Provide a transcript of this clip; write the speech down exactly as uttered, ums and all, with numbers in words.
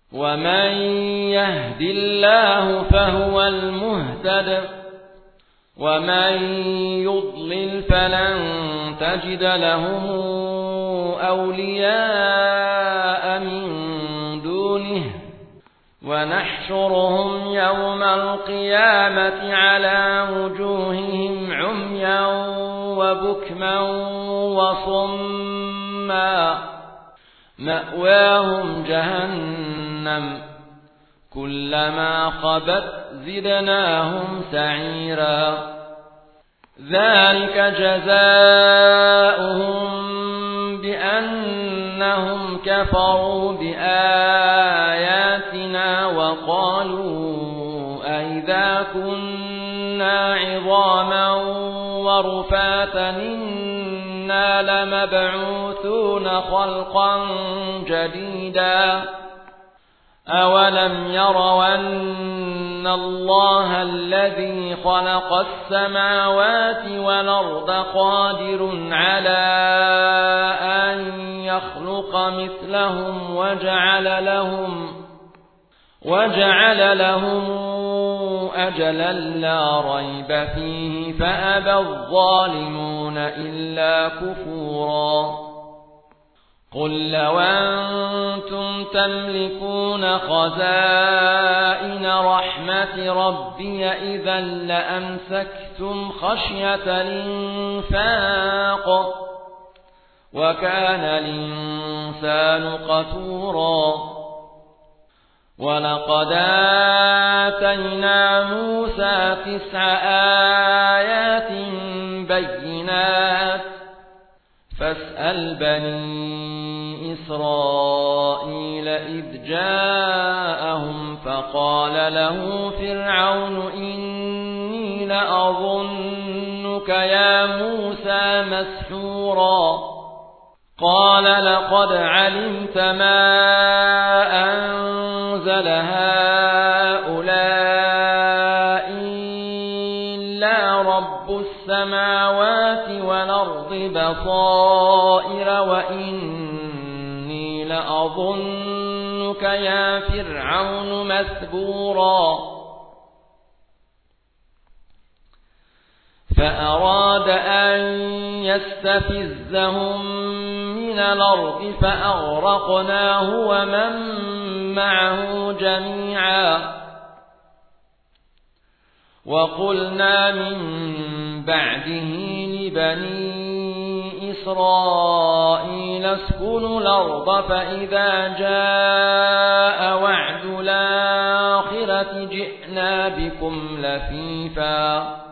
ومن يهد الله فهو المهتد ومن يضلل فلن تجد لهم أولياء من دونه ونحشرهم يوم القيامة على وجوههم عميا وبكما وصما مأواهم جهنم كلما خبت زدناهم سعيرا ذلك جزاؤهم بأنهم كفروا بآياتنا وقالوا أئذا كنا عظاما ورفاتا إنا لمبعوثون خلقا جديدا أولم يروا أن الله الذي خلق السماوات والأرض قادر على أن يخلق مثلهم وجعل لهم وجعل لهم أجلا لا ريب فيه فأبى الظالمون إلا كفورا قل لو أنتم تملكون خزائن رحمة ربي إذا لأمسكتم خشية الإنفاق وكان الإنسان قتورا ولقد آتينا موسى تسع آيات بينات فاسأل بني إسرائيل إذ جاءهم فقال له فرعون إني لأظنك يا موسى مسحورا قال لقد علمت ما أنزل هؤلاء إلا رب السماوات والأرض بصائر وإني لأظنك يا فرعون مثبورا فأراد أن يستفزهم من الأرض فأغرقناه ومن معه جميعا وقلنا من بعده لبني إسرائيل اسكنوا الأرض فإذا جاء وعد الآخرة جئنا بكم لفيفا